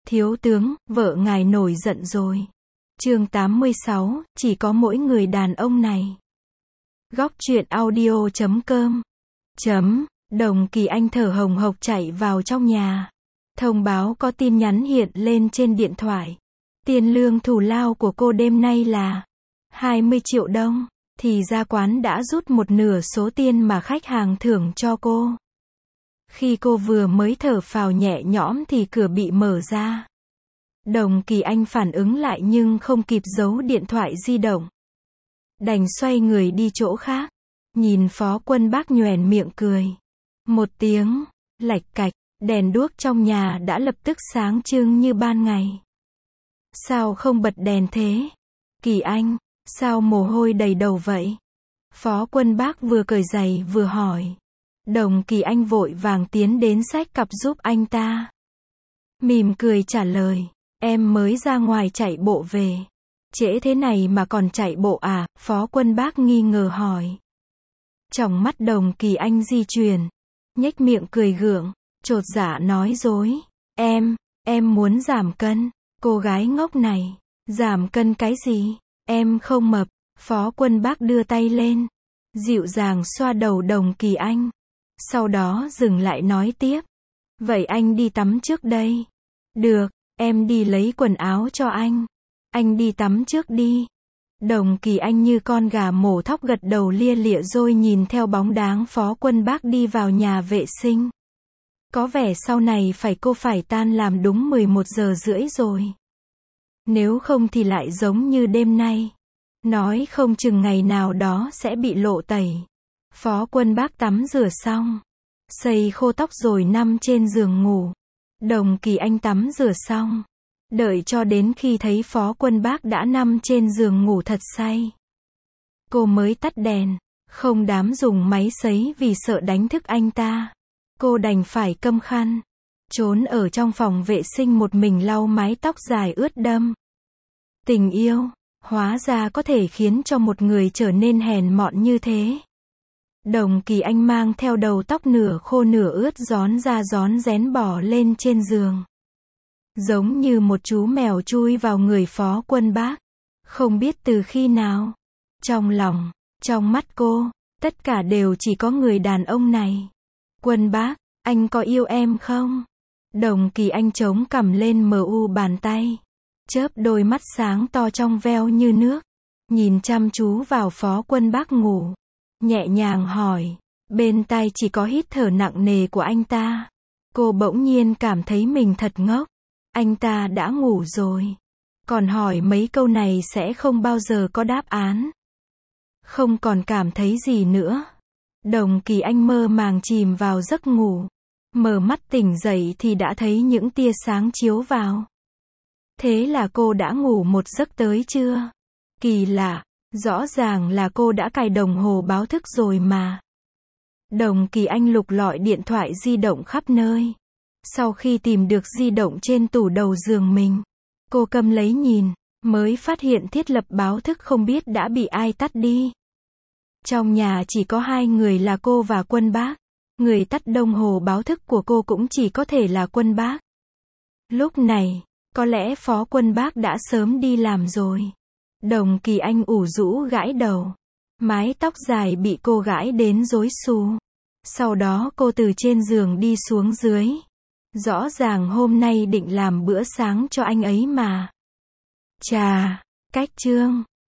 Thiếu tướng, vợ ngài nổi giận rồi. Chương 86, chỉ có mỗi người đàn ông này. Góc truyện audio.com. Đồng Kỳ Anh thở hồng hộc chạy vào trong nhà. Thông báo có tin nhắn hiện lên trên điện thoại. Tiền lương thù lao của cô đêm nay là 20 triệu đồng. Thì ra quán đã rút một nửa số tiền mà khách hàng thưởng cho cô. Khi cô vừa mới thở phào nhẹ nhõm thì cửa bị mở ra. Đồng Kỳ Anh phản ứng lại nhưng không kịp giấu điện thoại di động. Đành xoay người đi chỗ khác. Nhìn Phó Quân Bác nhoẻn miệng cười. Một tiếng, lạch cạch, đèn đuốc trong nhà đã lập tức sáng trưng như ban ngày. Sao không bật đèn thế? Kỳ Anh, sao mồ hôi đầy đầu vậy? Phó Quân Bác vừa cởi giày vừa hỏi. Đồng Kỳ Anh vội vàng tiến đến xách cặp giúp anh ta. Mỉm cười trả lời. Em mới ra ngoài chạy bộ về. Trễ thế này mà còn chạy bộ à? Phó Quân Bác nghi ngờ hỏi. Trong mắt Đồng Kỳ Anh di chuyển. Nhếch miệng cười gượng. Chột dạ nói dối. Em muốn giảm cân. Cô gái ngốc này. Giảm cân cái gì? Em không mập. Phó Quân Bác đưa tay lên. Dịu dàng xoa đầu Đồng Kỳ Anh. Sau đó dừng lại nói tiếp. Vậy anh đi tắm trước đây. Được, em đi lấy quần áo cho anh. Anh đi tắm trước đi. Đồng Kỳ Anh như con gà mổ thóc gật đầu lia lịa rồi nhìn theo bóng dáng Phó Quân Bác đi vào nhà vệ sinh. Có vẻ sau này cô phải tan làm đúng 11 giờ rưỡi rồi. Nếu không thì lại giống như đêm nay. Nói không chừng ngày nào đó sẽ bị lộ tẩy. Phó Quân Bác tắm rửa xong. Sấy khô tóc rồi nằm trên giường ngủ. Đồng Kỳ Anh tắm rửa xong. Đợi cho đến khi thấy Phó Quân Bác đã nằm trên giường ngủ thật say. Cô mới tắt đèn. Không dám dùng máy sấy vì sợ đánh thức anh ta. Cô đành phải câm khăn. Trốn ở trong phòng vệ sinh một mình lau mái tóc dài ướt đẫm. Tình yêu, hóa ra có thể khiến cho một người trở nên hèn mọn như thế. Đồng Kỳ Anh mang theo đầu tóc nửa khô nửa ướt rón ra rón rén bỏ lên trên giường. Giống như một chú mèo chui vào người Phó Quân Bác. Không biết từ khi nào. Trong lòng, trong mắt cô, tất cả đều chỉ có người đàn ông này. Quân Bác, anh có yêu em không? Đồng Kỳ Anh chống cằm lên mu bàn tay. Chớp đôi mắt sáng to trong veo như nước. Nhìn chăm chú vào Phó Quân Bác ngủ. Nhẹ nhàng hỏi. Bên tai chỉ có hít thở nặng nề của anh ta. Cô bỗng nhiên cảm thấy mình thật ngốc. Anh ta đã ngủ rồi. Còn hỏi mấy câu này sẽ không bao giờ có đáp án. Không còn cảm thấy gì nữa. Đồng Kỳ Anh mơ màng chìm vào giấc ngủ. Mở mắt tỉnh dậy thì đã thấy những tia sáng chiếu vào. Thế là cô đã ngủ một giấc tới chưa? Kỳ lạ, rõ ràng là cô đã cài đồng hồ báo thức rồi mà. Đồng Kỳ Anh lục lọi điện thoại di động khắp nơi. Sau khi tìm được di động trên tủ đầu giường mình, cô cầm lấy nhìn, mới phát hiện thiết lập báo thức không biết đã bị ai tắt đi. Trong nhà chỉ có hai người là cô và Quân Bác. Người tắt đồng hồ báo thức của cô cũng chỉ có thể là Quân Bác. Lúc này, có lẽ Phó Quân Bác đã sớm đi làm rồi. Đồng Kỳ Anh ủ rũ gãi đầu. Mái tóc dài bị cô gãi đến rối xù. Sau đó cô từ trên giường đi xuống dưới. Rõ ràng hôm nay định làm bữa sáng cho anh ấy mà. Chà, cách trương,